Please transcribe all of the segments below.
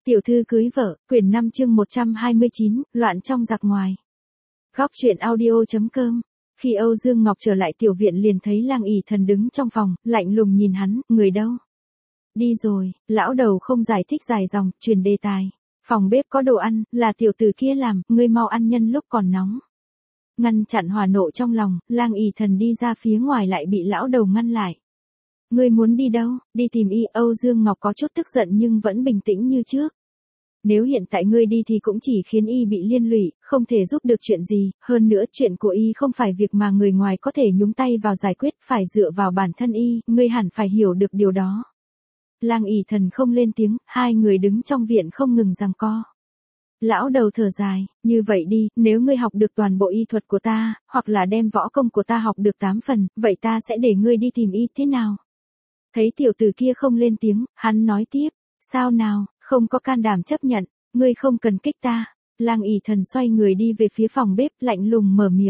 Tiểu thư cưới vợ, quyển 5 chương 129, loạn trong giặc ngoài. Góc truyện audio.com. Khi Âu Dương Ngọc trở lại tiểu viện liền thấy Lang ỷ thần đứng trong phòng, lạnh lùng nhìn hắn, người đâu? Đi rồi, lão đầu không giải thích dài dòng, truyền đề tài. Phòng bếp có đồ ăn, là tiểu tử kia làm, ngươi mau ăn nhân lúc còn nóng. Ngăn chặn hỏa nộ trong lòng, Lang ỷ thần đi ra phía ngoài lại bị lão đầu ngăn lại. Ngươi muốn đi đâu? Đi tìm y. Âu Dương Ngọc có chút tức giận nhưng vẫn bình tĩnh như trước. Nếu hiện tại ngươi đi thì cũng chỉ khiến y bị liên lụy, không thể giúp được chuyện gì, hơn nữa chuyện của y không phải việc mà người ngoài có thể nhúng tay vào giải quyết, phải dựa vào bản thân y, ngươi hẳn phải hiểu được điều đó. Lang ỷ thần không lên tiếng, hai người đứng trong viện không ngừng giằng co. Lão đầu thở dài, như vậy đi, nếu ngươi học được toàn bộ y thuật của ta, hoặc là đem võ công của ta học được 8 phần, vậy ta sẽ để ngươi đi tìm y thế nào? Thấy tiểu tử kia không lên tiếng, hắn nói tiếp, sao nào, không có can đảm chấp nhận, ngươi không cần kích ta. Lang ỷ thần xoay người đi về phía phòng bếp, lạnh lùng mở miệng.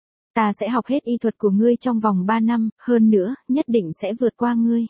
Ta sẽ học hết y thuật của ngươi trong vòng 3 năm, hơn nữa, nhất định sẽ vượt qua ngươi.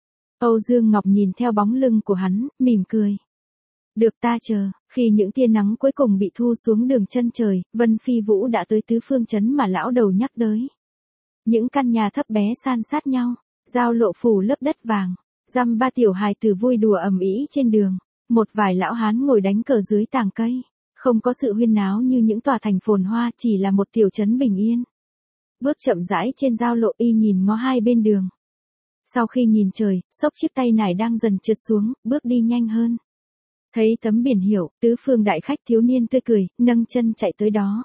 Âu Dương Ngọc nhìn theo bóng lưng của hắn, mỉm cười. Được, ta chờ. Khi những tia nắng cuối cùng bị thu xuống đường chân trời, Vân Phi Vũ đã tới tứ phương trấn mà lão đầu nhắc tới. Những căn nhà thấp bé san sát nhau, giao lộ phủ lớp đất vàng, dăm ba tiểu hài tử vui đùa ầm ĩ trên đường, một vài lão hán ngồi đánh cờ dưới tàng cây, không có sự huyên náo như những tòa thành phồn hoa, chỉ là một tiểu trấn bình yên. Bước chậm rãi trên giao lộ, y nhìn ngó hai bên đường. Sau khi nhìn trời, xốc chiếc tay nải đang dần trượt xuống, bước đi nhanh hơn. Thấy tấm biển hiệu, tứ phương đại khách, thiếu niên tươi cười, nâng chân chạy tới đó.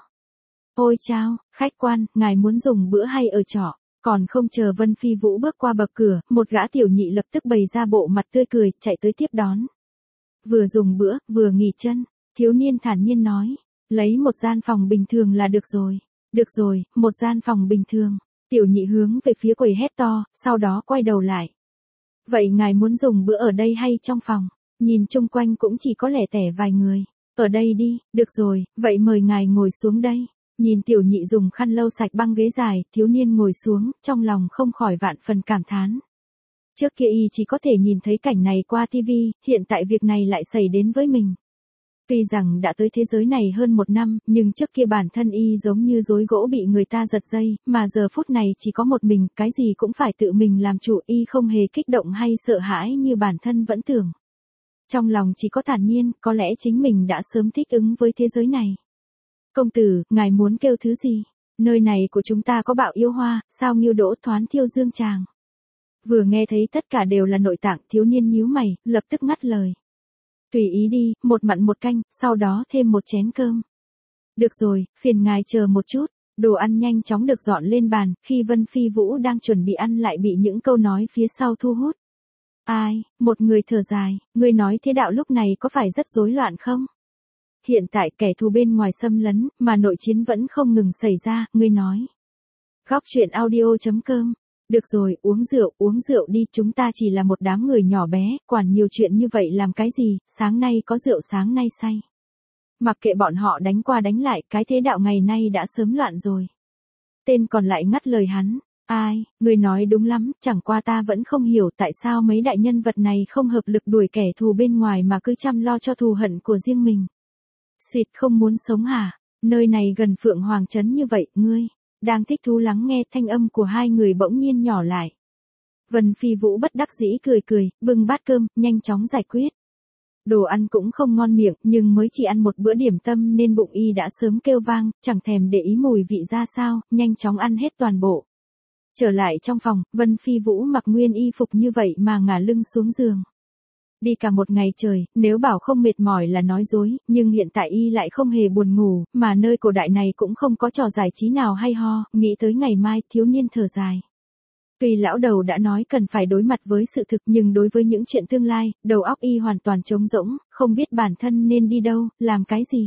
Ôi chao, khách quan, ngài muốn dùng bữa hay ở trọ? Còn không chờ Vân Phi Vũ bước qua bậc cửa, một gã tiểu nhị lập tức bày ra bộ mặt tươi cười, chạy tới tiếp đón. Vừa dùng bữa, vừa nghỉ chân, thiếu niên thản nhiên nói, lấy một gian phòng bình thường là được rồi. Được rồi, một gian phòng bình thường. Tiểu nhị hướng về phía quầy hét to, sau đó quay đầu lại. Vậy ngài muốn dùng bữa ở đây hay trong phòng? Nhìn chung quanh cũng chỉ có lẻ tẻ vài người. Ở đây đi, được rồi, vậy mời ngài ngồi xuống đây. Nhìn tiểu nhị dùng khăn lau sạch băng ghế dài, thiếu niên ngồi xuống, trong lòng không khỏi vạn phần cảm thán. Trước kia y chỉ có thể nhìn thấy cảnh này qua tivi, hiện tại việc này lại xảy đến với mình. Tuy rằng đã tới thế giới này hơn 1 năm, nhưng trước kia bản thân y giống như rối gỗ bị người ta giật dây, mà giờ phút này chỉ có một mình, cái gì cũng phải tự mình làm chủ, y không hề kích động hay sợ hãi như bản thân vẫn tưởng. Trong lòng chỉ có thản nhiên, có lẽ chính mình đã sớm thích ứng với thế giới này. Công tử, ngài muốn kêu thứ gì? Nơi này của chúng ta có bạo yêu hoa, sao nghiêu đỗ thoán thiêu dương tràng. Vừa nghe thấy tất cả đều là nội tạng, thiếu niên nhíu mày, lập tức ngắt lời. Tùy ý đi, một mặn một canh, sau đó thêm một chén cơm. Được rồi, phiền ngài chờ một chút. Đồ ăn nhanh chóng được dọn lên bàn, khi Vân Phi Vũ đang chuẩn bị ăn lại bị những câu nói phía sau thu hút. Ai, một người thở dài, ngươi nói thế đạo lúc này có phải rất rối loạn không? Hiện tại kẻ thù bên ngoài xâm lấn, mà nội chiến vẫn không ngừng xảy ra, ngươi nói. Góc truyện audio.com. Được rồi, uống rượu đi, chúng ta chỉ là một đám người nhỏ bé, quản nhiều chuyện như vậy làm cái gì, sáng nay có rượu sáng nay say. Mặc kệ bọn họ đánh qua đánh lại, cái thế đạo ngày nay đã sớm loạn rồi. Tên còn lại ngắt lời hắn. Ai, người nói đúng lắm, chẳng qua ta vẫn không hiểu tại sao mấy đại nhân vật này không hợp lực đuổi kẻ thù bên ngoài mà cứ chăm lo cho thù hận của riêng mình. Xuyệt, không muốn sống hả? Nơi này gần Phượng Hoàng Trấn như vậy, ngươi đang thích thú lắng nghe, thanh âm của hai người bỗng nhiên nhỏ lại. Vân Phi Vũ bất đắc dĩ cười cười, bưng bát cơm, nhanh chóng giải quyết. Đồ ăn cũng không ngon miệng, nhưng mới chỉ ăn một bữa điểm tâm nên bụng y đã sớm kêu vang, chẳng thèm để ý mùi vị ra sao, nhanh chóng ăn hết toàn bộ. Trở lại trong phòng, Vân Phi Vũ mặc nguyên y phục như vậy mà ngả lưng xuống giường. Đi cả một ngày trời, nếu bảo không mệt mỏi là nói dối, nhưng hiện tại y lại không hề buồn ngủ, mà nơi cổ đại này cũng không có trò giải trí nào hay ho, nghĩ tới ngày mai, thiếu niên thở dài. Tuy lão đầu đã nói cần phải đối mặt với sự thực, nhưng đối với những chuyện tương lai, đầu óc y hoàn toàn trống rỗng, không biết bản thân nên đi đâu, làm cái gì.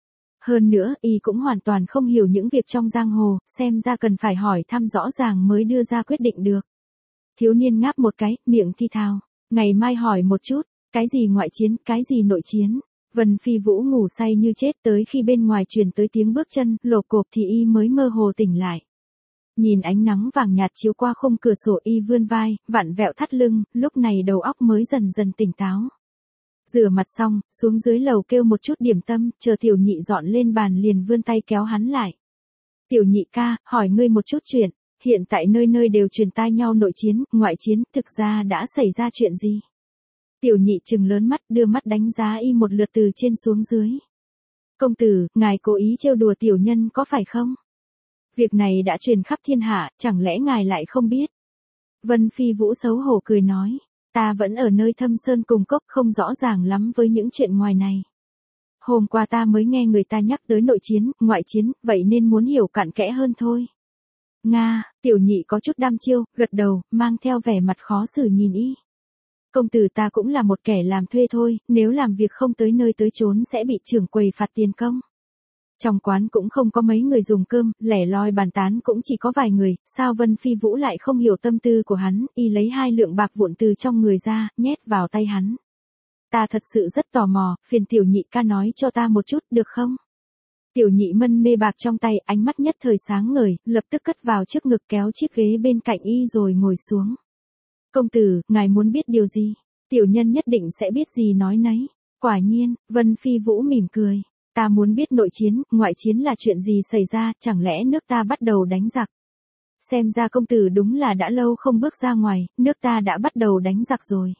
Hơn nữa, y cũng hoàn toàn không hiểu những việc trong giang hồ, xem ra cần phải hỏi thăm rõ ràng mới đưa ra quyết định được. Thiếu niên ngáp một cái, miệng thi thào. Ngày mai hỏi một chút, cái gì ngoại chiến, cái gì nội chiến. Vân Phi Vũ ngủ say như chết, tới khi bên ngoài truyền tới tiếng bước chân, lộp cộp thì y mới mơ hồ tỉnh lại. Nhìn ánh nắng vàng nhạt chiếu qua khung cửa sổ, y vươn vai, vặn vẹo thắt lưng, lúc này đầu óc mới dần dần tỉnh táo. Rửa mặt xong, xuống dưới lầu kêu một chút điểm tâm, chờ tiểu nhị dọn lên bàn liền vươn tay kéo hắn lại. Tiểu nhị ca, hỏi ngươi một chút chuyện, hiện tại nơi nơi đều truyền tai nhau nội chiến, ngoại chiến, thực ra đã xảy ra chuyện gì? Tiểu nhị trừng lớn mắt đưa mắt đánh giá y một lượt từ trên xuống dưới. Công tử, ngài cố ý trêu đùa tiểu nhân có phải không? Việc này đã truyền khắp thiên hạ, chẳng lẽ ngài lại không biết? Vân Phi Vũ xấu hổ cười nói, ta vẫn ở nơi thâm sơn cùng cốc không rõ ràng lắm với những chuyện ngoài này. Hôm qua ta mới nghe người ta nhắc tới nội chiến, ngoại chiến, vậy nên muốn hiểu cặn kẽ hơn thôi. Nga, tiểu nhị có chút đăm chiêu, gật đầu, mang theo vẻ mặt khó xử nhìn y. Công tử ta cũng là một kẻ làm thuê thôi, nếu làm việc không tới nơi tới chốn sẽ bị trưởng quầy phạt tiền công. Trong quán cũng không có mấy người dùng cơm, lẻ loi bàn tán cũng chỉ có vài người, sao Vân Phi Vũ lại không hiểu tâm tư của hắn, y lấy 2 lượng bạc vụn từ trong người ra, nhét vào tay hắn. Ta thật sự rất tò mò, phiền tiểu nhị ca nói cho ta một chút được không? Tiểu nhị mân mê bạc trong tay, ánh mắt nhất thời sáng ngời, lập tức cất vào trước ngực kéo chiếc ghế bên cạnh y rồi ngồi xuống. Công tử, ngài muốn biết điều gì? Tiểu nhân nhất định sẽ biết gì nói nấy. Quả nhiên, Vân Phi Vũ mỉm cười. Ta muốn biết nội chiến, ngoại chiến là chuyện gì xảy ra, chẳng lẽ nước ta bắt đầu đánh giặc? Xem ra công tử đúng là đã lâu không bước ra ngoài, nước ta đã bắt đầu đánh giặc rồi.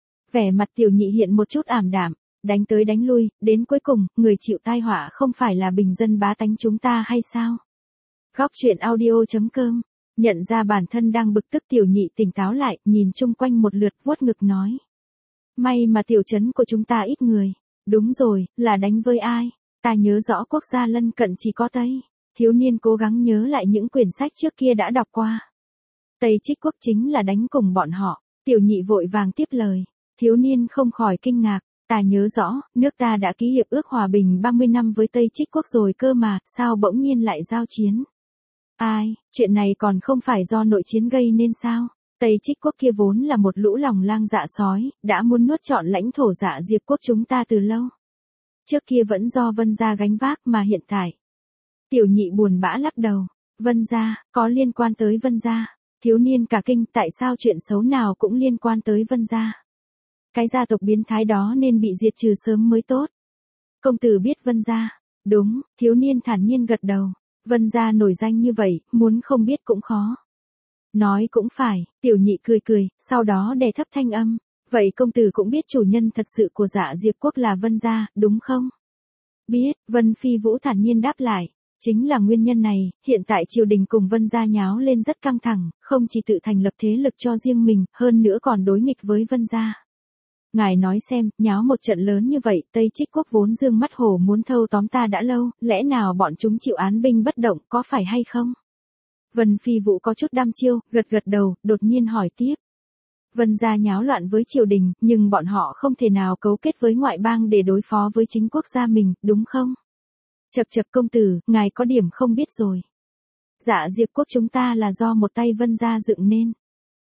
Vẻ mặt tiểu nhị hiện một chút ảm đạm, đánh tới đánh lui, đến cuối cùng, người chịu tai họa không phải là bình dân bá tánh chúng ta hay sao? Góc truyện audio.com. Nhận ra bản thân đang bực tức tiểu nhị tỉnh táo lại, nhìn chung quanh một lượt vuốt ngực nói. May mà tiểu trấn của chúng ta ít người. Đúng rồi, là đánh với ai? Ta nhớ rõ quốc gia lân cận chỉ có Tây. Thiếu niên cố gắng nhớ lại những quyển sách trước kia đã đọc qua. Tây Trích quốc chính là đánh cùng bọn họ. Tiểu nhị vội vàng tiếp lời. Thiếu niên không khỏi kinh ngạc. Ta nhớ rõ, nước ta đã ký hiệp ước hòa bình 30 năm với Tây Trích quốc rồi cơ mà, sao bỗng nhiên lại giao chiến? Ai, chuyện này còn không phải do nội chiến gây nên sao? Tây Trích quốc kia vốn là một lũ lòng lang dạ sói, đã muốn nuốt trọn lãnh thổ Dạ Diệp quốc chúng ta từ lâu. Trước kia vẫn do Vân gia gánh vác mà hiện tại. Tiểu nhị buồn bã lắc đầu. Vân gia, có liên quan tới Vân gia. Thiếu niên cả kinh, tại sao chuyện xấu nào cũng liên quan tới Vân gia? Cái gia tộc biến thái đó nên bị diệt trừ sớm mới tốt. Công tử biết Vân gia. Đúng, thiếu niên thản nhiên gật đầu. Vân gia nổi danh như vậy, muốn không biết cũng khó. Nói cũng phải, tiểu nhị cười cười, sau đó đè thấp thanh âm. Vậy công tử cũng biết chủ nhân thật sự của Dạ Diệp quốc là Vân gia, đúng không? Biết, Vân Phi Vũ thản nhiên đáp lại. Chính là nguyên nhân này, hiện tại triều đình cùng Vân gia nháo lên rất căng thẳng, không chỉ tự thành lập thế lực cho riêng mình, hơn nữa còn đối nghịch với Vân gia. Ngài nói xem, nháo một trận lớn như vậy, Tây Trích quốc vốn dương mắt hổ muốn thâu tóm ta đã lâu, lẽ nào bọn chúng chịu án binh bất động, có phải hay không? Vân Phi Vũ có chút đăm chiêu, gật gật đầu, đột nhiên hỏi tiếp. Vân gia nháo loạn với triều đình, nhưng bọn họ không thể nào cấu kết với ngoại bang để đối phó với chính quốc gia mình, đúng không? Chậc chậc công tử, ngài có điểm không biết rồi. Dạ Diệp quốc chúng ta là do một tay Vân gia dựng nên.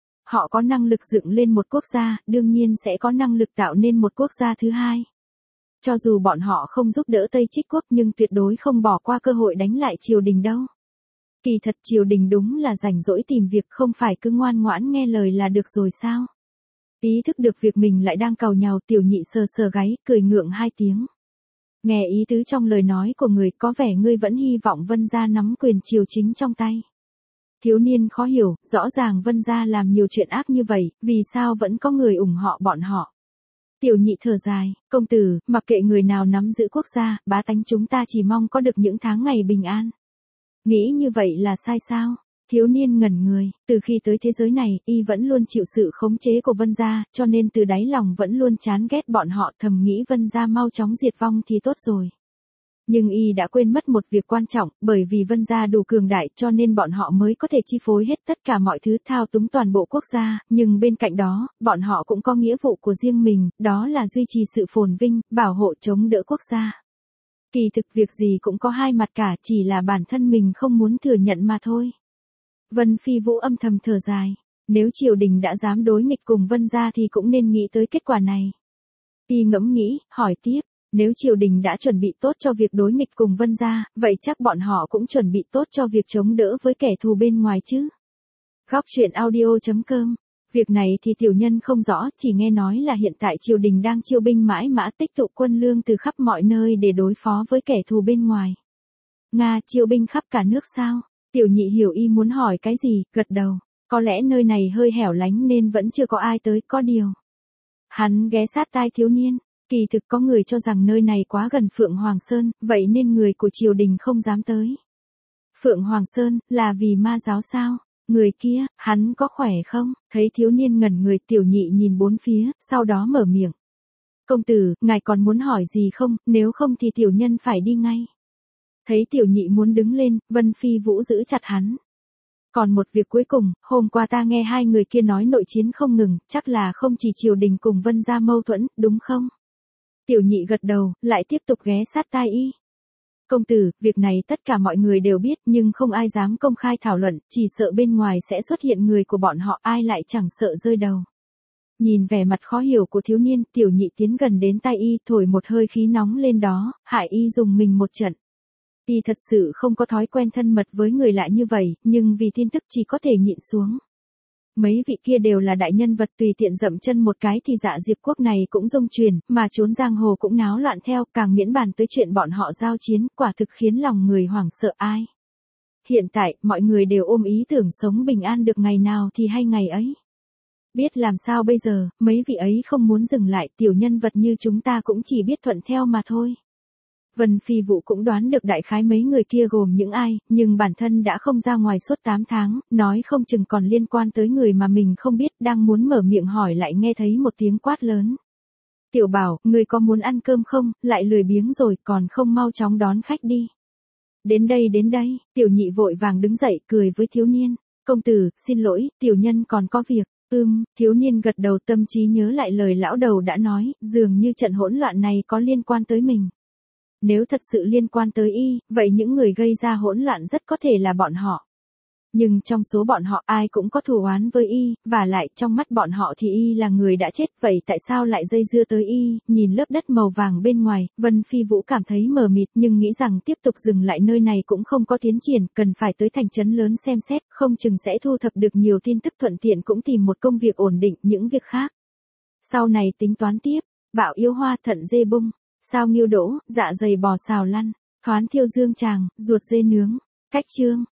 Họ có năng lực dựng lên một quốc gia, đương nhiên sẽ có năng lực tạo nên một quốc gia thứ hai. Cho dù bọn họ không giúp đỡ Tây Trích quốc nhưng tuyệt đối không bỏ qua cơ hội đánh lại triều đình đâu. Kỳ thật triều đình đúng là rảnh rỗi tìm việc, không phải cứ ngoan ngoãn nghe lời là được rồi sao? Ý thức được việc mình lại đang càu nhàu, tiểu nhị sờ sờ gáy, cười ngượng 2 tiếng. Nghe ý tứ trong lời nói của người, có vẻ ngươi vẫn hy vọng Vân gia nắm quyền triều chính trong tay. Thiếu niên khó hiểu, rõ ràng Vân gia làm nhiều chuyện ác như vậy, vì sao vẫn có người ủng hộ bọn họ? Tiểu nhị thở dài, công tử, mặc kệ người nào nắm giữ quốc gia, bá tánh chúng ta chỉ mong có được những tháng ngày bình an. Nghĩ như vậy là sai sao? Thiếu niên ngẩn người, từ khi tới thế giới này, y vẫn luôn chịu sự khống chế của Vân gia, cho nên từ đáy lòng vẫn luôn chán ghét bọn họ, thầm nghĩ Vân gia mau chóng diệt vong thì tốt rồi. Nhưng y đã quên mất một việc quan trọng, bởi vì Vân gia đủ cường đại cho nên bọn họ mới có thể chi phối hết tất cả mọi thứ, thao túng toàn bộ quốc gia, nhưng bên cạnh đó, bọn họ cũng có nghĩa vụ của riêng mình, đó là duy trì sự phồn vinh, bảo hộ chống đỡ quốc gia. Kỳ thực việc gì cũng có hai mặt cả, chỉ là bản thân mình không muốn thừa nhận mà thôi. Vân Phi Vũ âm thầm thở dài, nếu triều đình đã dám đối nghịch cùng Vân gia thì cũng nên nghĩ tới kết quả này. Y ngẫm nghĩ, hỏi tiếp. Nếu triều đình đã chuẩn bị tốt cho việc đối nghịch cùng Vân gia, vậy chắc bọn họ cũng chuẩn bị tốt cho việc chống đỡ với kẻ thù bên ngoài chứ. Góc truyện audio.com Việc này thì tiểu nhân không rõ, chỉ nghe nói là hiện tại triều đình đang chiêu binh mãi mã tích tụ quân lương từ khắp mọi nơi để đối phó với kẻ thù bên ngoài. Nga chiêu binh khắp cả nước sao? Tiểu nhị hiểu y muốn hỏi cái gì, gật đầu. Có lẽ nơi này hơi hẻo lánh nên vẫn chưa có ai tới, có điều. Hắn ghé sát tai thiếu niên. Kỳ thực có người cho rằng nơi này quá gần Phượng Hoàng Sơn, vậy nên người của triều đình không dám tới. Phượng Hoàng Sơn, là vì ma giáo sao? Người kia, hắn có khỏe không? Thấy thiếu niên ngẩn người, tiểu nhị nhìn bốn phía, sau đó mở miệng. Công tử, ngài còn muốn hỏi gì không, nếu không thì tiểu nhân phải đi ngay. Thấy tiểu nhị muốn đứng lên, Vân Phi Vũ giữ chặt hắn. Còn một việc cuối cùng, hôm qua ta nghe hai người kia nói nội chiến không ngừng, chắc là không chỉ triều đình cùng Vân gia mâu thuẫn, đúng không? Tiểu nhị gật đầu, lại tiếp tục ghé sát tai y. Công tử, việc này tất cả mọi người đều biết nhưng không ai dám công khai thảo luận, chỉ sợ bên ngoài sẽ xuất hiện người của bọn họ, ai lại chẳng sợ rơi đầu. Nhìn vẻ mặt khó hiểu của thiếu niên, tiểu nhị tiến gần đến tai y, thổi một hơi khí nóng lên đó, hại y dùng mình một trận. Y thật sự không có thói quen thân mật với người lạ như vậy, nhưng vì tin tức chỉ có thể nhịn xuống. Mấy vị kia đều là đại nhân vật, tùy tiện dậm chân một cái thì Dạ Diệp quốc này cũng rung chuyển, mà trốn giang hồ cũng náo loạn theo, càng miễn bàn tới chuyện bọn họ giao chiến, quả thực khiến lòng người hoảng sợ ai. Hiện tại, mọi người đều ôm ý tưởng sống bình an được ngày nào thì hay ngày ấy. Biết làm sao bây giờ, mấy vị ấy không muốn dừng lại, tiểu nhân vật như chúng ta cũng chỉ biết thuận theo mà thôi. Vân Phi Vũ cũng đoán được đại khái mấy người kia gồm những ai, nhưng bản thân đã không ra ngoài suốt 8 tháng, nói không chừng còn liên quan tới người mà mình không biết, đang muốn mở miệng hỏi lại nghe thấy một tiếng quát lớn. Tiểu Bảo, người có muốn ăn cơm không, lại lười biếng rồi, còn không mau chóng đón khách đi. Đến đây, tiểu nhị vội vàng đứng dậy, cười với thiếu niên. Công tử, xin lỗi, tiểu nhân còn có việc. Thiếu niên gật đầu, tâm trí nhớ lại lời lão đầu đã nói, dường như trận hỗn loạn này có liên quan tới mình. Nếu thật sự liên quan tới y, vậy những người gây ra hỗn loạn rất có thể là bọn họ. Nhưng trong số bọn họ ai cũng có thù oán với y, và lại trong mắt bọn họ thì y là người đã chết, vậy tại sao lại dây dưa tới y? Nhìn lớp đất màu vàng bên ngoài, Vân Phi Vũ cảm thấy mờ mịt nhưng nghĩ rằng tiếp tục dừng lại nơi này cũng không có tiến triển, cần phải tới thành trấn lớn xem xét, không chừng sẽ thu thập được nhiều tin tức, thuận tiện cũng tìm một công việc ổn định, những việc khác. Sau này tính toán tiếp, bạo yêu hoa, thận dê bung, sao nghiêu đỗ, dạ dày bò xào lăn, thoán thiêu dương tràng, ruột dê nướng, cách chương.